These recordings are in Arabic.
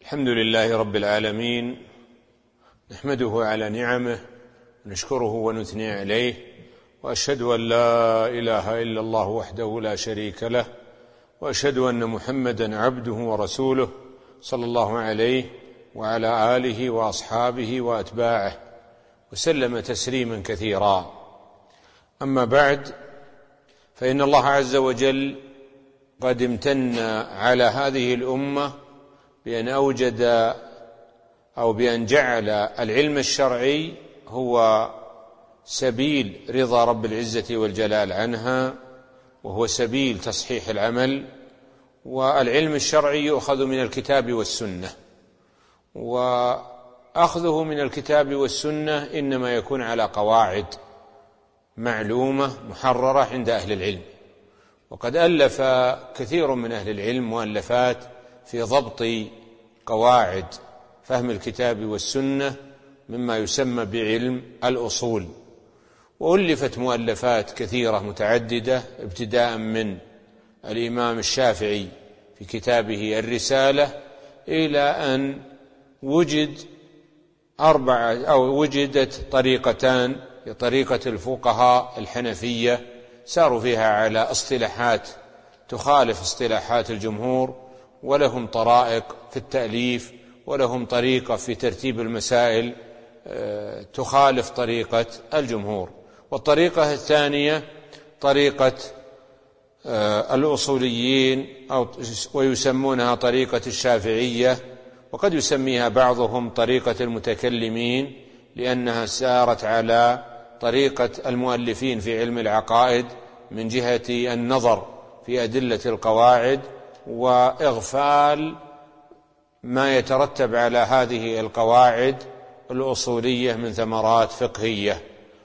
الحمد لله رب العالمين، نحمده على نعمه ونشكره ونثني عليه، وأشهد أن لا إله إلا الله وحده لا شريك له، وأشهد أن محمدا عبده ورسوله صلى الله عليه وعلى آله وأصحابه وأتباعه وسلم تسليما كثيرا. أما بعد، فإن الله عز وجل قد امتن على هذه الأمة بأن أوجد أو بأن جعل العلم الشرعي هو سبيل رضا رب العزة والجلال عنها، وهو سبيل تصحيح العمل. والعلم الشرعي يؤخذ من الكتاب والسنة، وأخذه من الكتاب والسنة إنما يكون على قواعد معلومة محررة عند أهل العلم. وقد ألف كثير من أهل العلم مؤلفات في ضبط قواعد فهم الكتاب والسنة مما يسمى بعلم الأصول، وألفت مؤلفات كثيرة متعددة، ابتداء من الإمام الشافعي في كتابه الرسالة إلى أن وجدت طريقتان، طريقة الفقهاء الحنفية ساروا فيها على اصطلاحات تخالف اصطلاحات الجمهور، ولهم طرائق في التأليف، ولهم طريقة في ترتيب المسائل تخالف طريقة الجمهور. والطريقة الثانية طريقة الأصوليين، ويسمونها طريقة الشافعية، وقد يسميها بعضهم طريقة المتكلمين، لأنها سارت على طريقة المؤلفين في علم العقائد من جهة النظر في أدلة القواعد وإغفال ما يترتب على هذه القواعد الأصولية من ثمرات فقهية.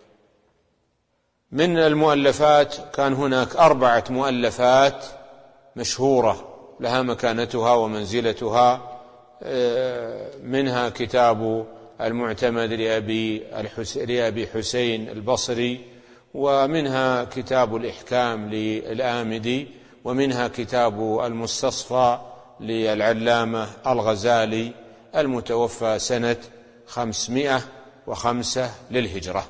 من المؤلفات كان هناك 4 مؤلفات مشهورة لها مكانتها ومنزلتها، منها كتاب المعتمد لأبي حسين البصري، ومنها كتاب الإحكام للآمدي، ومنها كتاب المستصفى للعلامة الغزالي المتوفى سنة 505 للهجرة.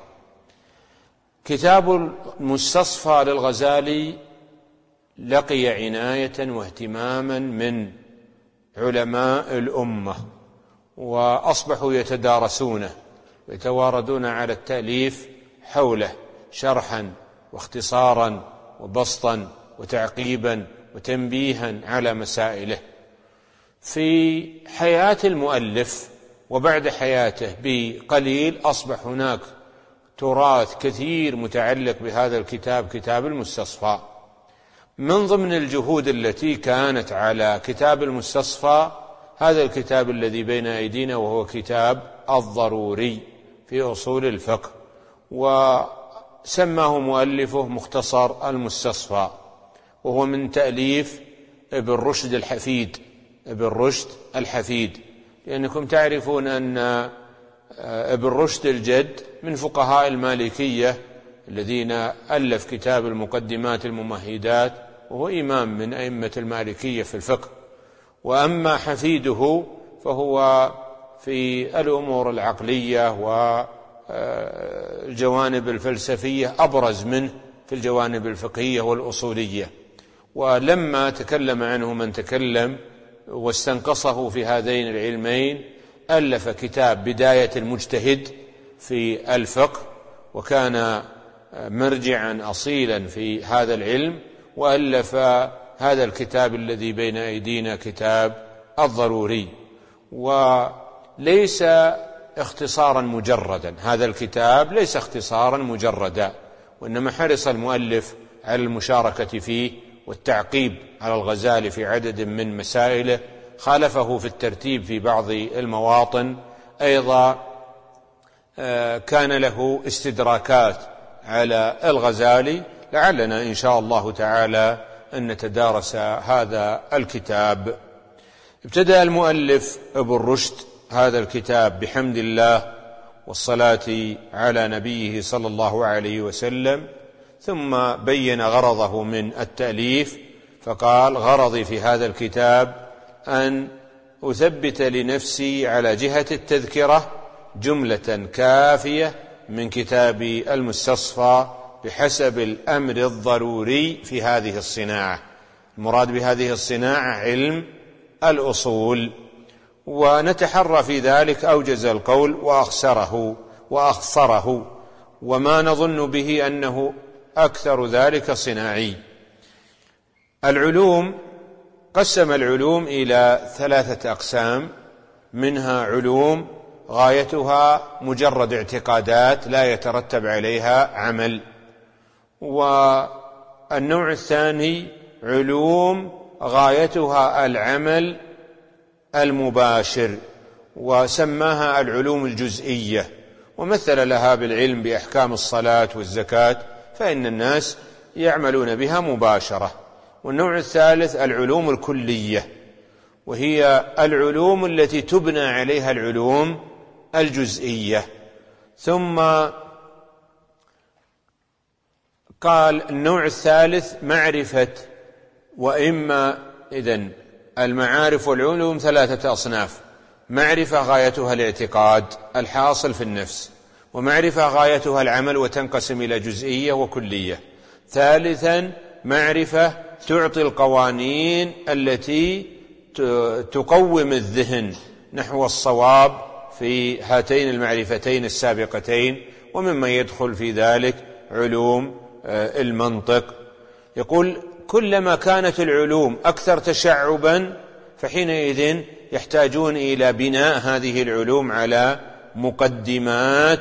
كتاب المستصفى للغزالي لقي عناية واهتماما من علماء الأمة، وأصبحوا يتدارسونه ويتواردون على التأليف حوله شرحا واختصارا وبسطا وتعقيبا وتنبيها على مسائله. في حياة المؤلف وبعد حياته بقليل أصبح هناك تراث كثير متعلق بهذا الكتاب، كتاب المستصفى. من ضمن الجهود التي كانت على كتاب المستصفى هذا الكتاب الذي بين أيدينا، وهو كتاب الضروري في أصول الفقه، وسماه مؤلفه مختصر المستصفى، وهو من تأليف ابن رشد الحفيد، لأنكم تعرفون أن ابن رشد الجد من فقهاء المالكية الذين ألف كتاب المقدمات الممهدات، وهو إمام من أئمة المالكية في الفقه. وأما حفيده فهو في الأمور العقلية والجوانب الفلسفية أبرز منه في الجوانب الفقهية والأصولية. ولما تكلم عنه من تكلم واستنقصه في هذين العلمين ألف كتاب بداية المجتهد في الفقه، وكان مرجعا أصيلا في هذا العلم، وألف هذا الكتاب الذي بين أيدينا كتاب الضروري. وليس اختصارا مجردا، هذا الكتاب ليس اختصارا مجردا، وإنما حرص المؤلف على المشاركة فيه والتعقيب على الغزالي في عدد من مسائله، خالفه في الترتيب في بعض المواطن، أيضا كان له استدراكات على الغزالي. لعلنا إن شاء الله تعالى أن نتدارس هذا الكتاب. ابتدأ المؤلف ابن رشد هذا الكتاب بحمد الله والصلاة على نبيه صلى الله عليه وسلم، ثم بين غرضه من التأليف، فقال: غرضي في هذا الكتاب أن أثبت لنفسي على جهة التذكرة جملة كافية من كتاب المستصفى بحسب الأمر الضروري في هذه الصناعة. المراد بهذه الصناعة علم الأصول، ونتحرى في ذلك أوجز القول وأخصره، وما نظن به أنه أكثر ذلك صناعي. العلوم قسم العلوم إلى 3 أقسام، منها علوم غايتها مجرد اعتقادات لا يترتب عليها عمل، والنوع الثاني علوم غايتها العمل المباشر وسماها العلوم الجزئية، ومثل لها بالعلم بأحكام الصلاة والزكاة، فإن الناس يعملون بها مباشرة. والنوع الثالث العلوم الكلية، وهي العلوم التي تبنى عليها العلوم الجزئية. ثم قال النوع الثالث معرفة، وإما إذن المعارف والعلوم 3 أصناف: معرفة غايتها الاعتقاد الحاصل في النفس، ومعرفة غايتها العمل وتنقسم إلى جزئية وكلية. ثالثا معرفة تعطي القوانين التي تقوم الذهن نحو الصواب في هاتين المعرفتين السابقتين، ومما يدخل في ذلك علوم المنطق. يقول كلما كانت العلوم أكثر تشعبا فحينئذ يحتاجون إلى بناء هذه العلوم على مقدمات.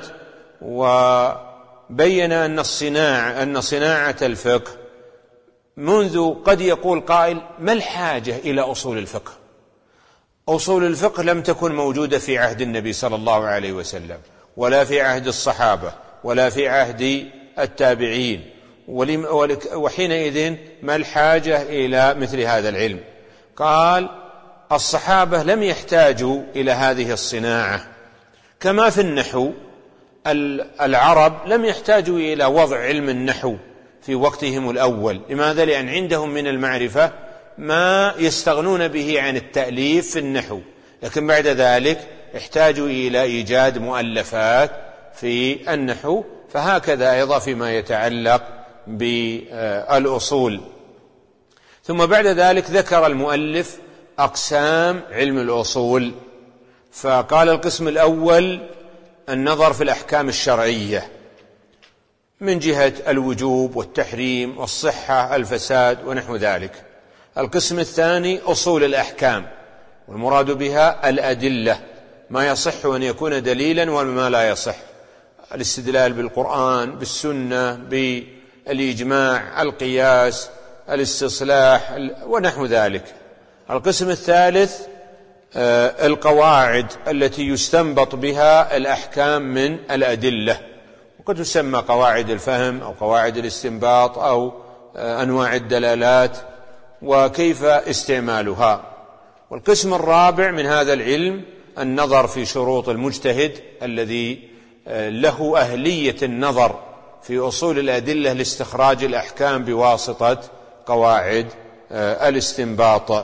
وبين أن صناعة الفقه منذ قد يقول قائل ما الحاجة إلى أصول الفقه؟ أصول الفقه لم تكن موجودة في عهد النبي صلى الله عليه وسلم، ولا في عهد الصحابة، ولا في عهد التابعين، وحينئذ ما الحاجة إلى مثل هذا العلم؟ قال الصحابة لم يحتاجوا إلى هذه الصناعة، كما في النحو العرب لم يحتاجوا إلى وضع علم النحو في وقتهم الأول. لماذا؟ لأن عندهم من المعرفة ما يستغنون به عن التأليف في النحو، لكن بعد ذلك احتاجوا إلى إيجاد مؤلفات في النحو. فهكذا أيضا فيما يتعلق بالأصول. ثم بعد ذلك ذكر المؤلف أقسام علم الأصول، فقال القسم الأول النظر في الأحكام الشرعية من جهة الوجوب والتحريم والصحة الفساد ونحو ذلك. القسم الثاني أصول الأحكام، والمراد بها الأدلة، ما يصح أن يكون دليلا وما لا يصح، الاستدلال بالقرآن، بالسنة، بالإجماع، القياس، الاستصلاح ونحو ذلك. القسم الثالث القواعد التي يستنبط بها الأحكام من الأدلة، وقد تسمى قواعد الفهم أو قواعد الاستنباط أو أنواع الدلالات وكيف استعمالها. والقسم الرابع من هذا العلم النظر في شروط المجتهد الذي له أهلية النظر في أصول الأدلة لاستخراج الأحكام بواسطة قواعد الاستنباط.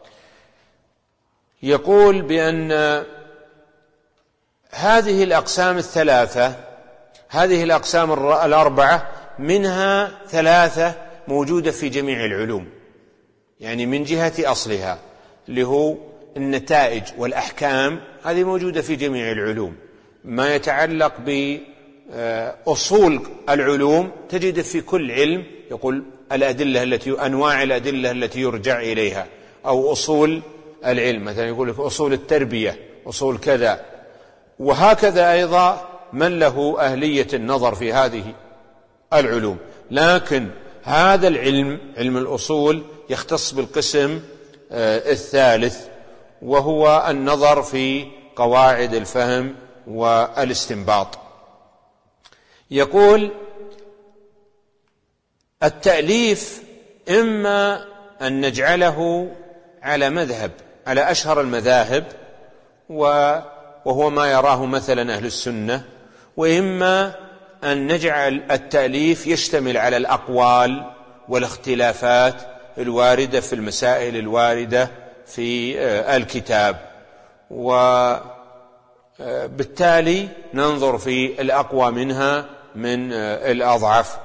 يقول بأن هذه الأقسام الثلاثة، هذه الأقسام الأربعة منها 3 موجودة في جميع العلوم، يعني من جهة أصلها اللي هو النتائج والأحكام، هذه موجودة في جميع العلوم. ما يتعلق بأصول العلوم تجد في كل علم، يقول الأدلة أنواع الأدلة التي يرجع إليها، أو أصول العلم، مثلا يقول لك أصول التربية، أصول كذا. وهكذا أيضا من له أهلية النظر في هذه العلوم. لكن هذا العلم، علم الأصول، يختص بالقسم الثالث، وهو النظر في قواعد الفهم والاستنباط. يقول التأليف إما أن نجعله على مذهب، على أشهر المذاهب، وهو ما يراه مثلا أهل السنة، وإما أن نجعل التأليف يشتمل على الأقوال والاختلافات الواردة في المسائل الواردة في الكتاب. وبالتالي ننظر في الأقوى منها من الأضعف.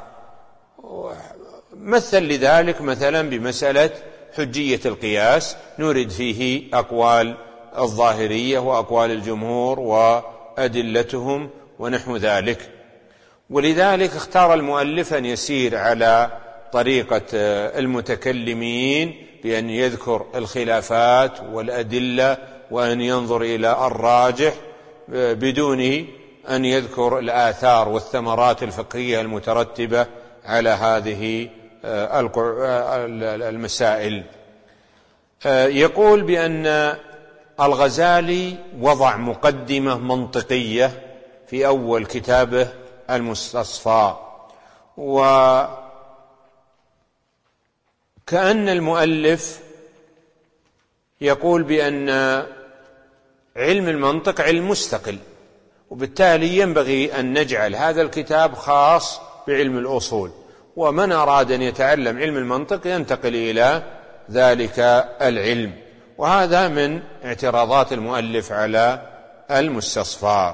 مثل لذلك مثلا بمسألة حجية القياس، نورد فيه أقوال الظاهرية وأقوال الجمهور وأدلتهم ونحو ذلك. ولذلك اختار المؤلف أن يسير على طريقة المتكلمين بأن يذكر الخلافات والأدلة وأن ينظر إلى الراجح بدون أن يذكر الآثار والثمرات الفقهية المترتبة على هذه المسائل. يقول بأن الغزالي وضع مقدمة منطقية في أول كتابه المستصفى، وكأن المؤلف يقول بأن علم المنطق علم مستقل، وبالتالي ينبغي أن نجعل هذا الكتاب خاص بعلم الأصول، ومن أراد أن يتعلم علم المنطق ينتقل إلى ذلك العلم. وهذا من اعتراضات المؤلف على المستصفى.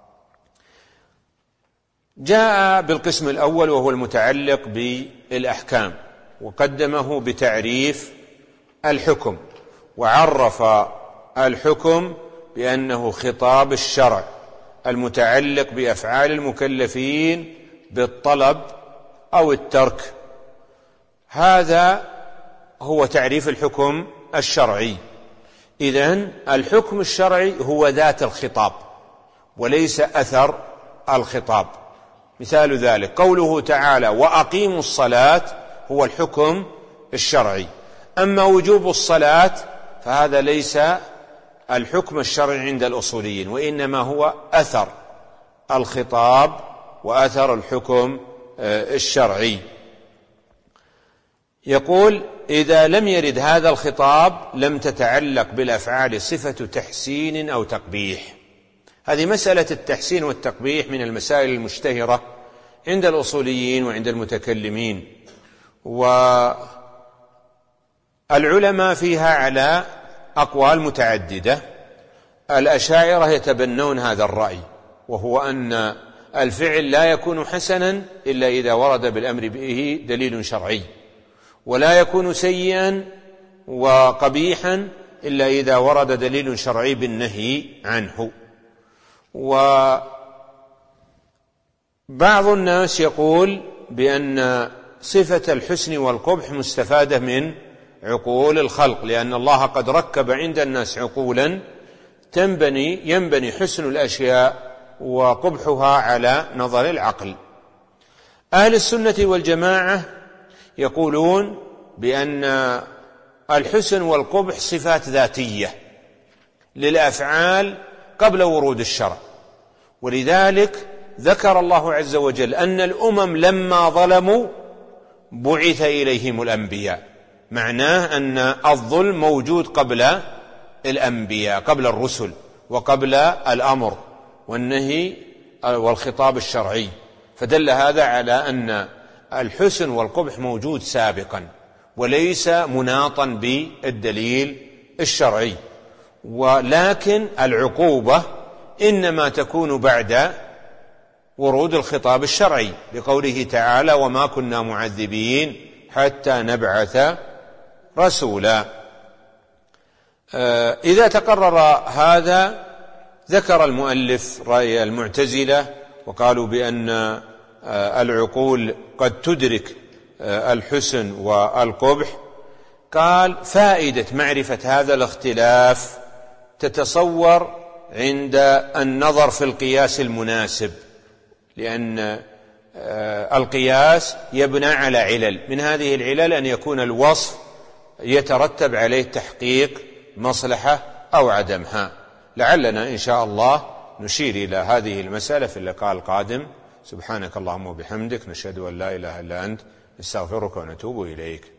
جاء بالقسم الأول وهو المتعلق بالأحكام، وقدمه بتعريف الحكم، وعرف الحكم بأنه خطاب الشرع المتعلق بأفعال المكلفين بالطلب أو الترك. هذا هو تعريف الحكم الشرعي. إذن الحكم الشرعي هو ذات الخطاب وليس أثر الخطاب. مثال ذلك قوله تعالى وأقيموا الصلاة هو الحكم الشرعي، أما وجوب الصلاة فهذا ليس الحكم الشرعي عند الأصوليين، وإنما هو أثر الخطاب وأثر الحكم الشرعي. يقول إذا لم يرد هذا الخطاب لم تتعلق بالأفعال صفة تحسين أو تقبيح. هذه مسألة التحسين والتقبيح من المسائل المشتهرة عند الأصوليين وعند المتكلمين، والعلماء فيها على أقوال متعددة. الأشاعرة يتبنون هذا الرأي، وهو أن الفعل لا يكون حسنا إلا إذا ورد بالأمر به دليل شرعي، ولا يكون سيئا وقبيحا إلا إذا ورد دليل شرعي بالنهي عنه. وبعض الناس يقول بأن صفة الحسن والقبح مستفادة من عقول الخلق، لأن الله قد ركب عند الناس عقولا ينبني حسن الأشياء وقبحها على نظر العقل. أهل السنة والجماعة يقولون بأن الحسن والقبح صفات ذاتية للأفعال قبل ورود الشرع، ولذلك ذكر الله عز وجل أن الأمم لما ظلموا بعث إليهم الأنبياء، معناه أن الظلم موجود قبل الأنبياء، قبل الرسل وقبل الأمر والنهي والخطاب الشرعي، فدل هذا على أن الحسن والقبح موجود سابقا وليس مناطا بالدليل الشرعي. ولكن العقوبة إنما تكون بعد ورود الخطاب الشرعي، لقوله تعالى وما كنا معذبين حتى نبعث رسولا. إذا تقرر هذا ذكر المؤلف رأي المعتزلة، وقالوا بأن العقول قد تدرك الحسن والقبح. قال فائدة معرفة هذا الاختلاف تتصور عند النظر في القياس المناسب، لأن القياس يبنى على علل، من هذه العلل أن يكون الوصف يترتب عليه تحقيق مصلحة أو عدمها. لعلنا إن شاء الله نشير إلى هذه المسألة في اللقاء القادم. سبحانك اللهم وبحمدك، نشهد أن لا إله إلا أنت، نستغفرك ونتوب إليك.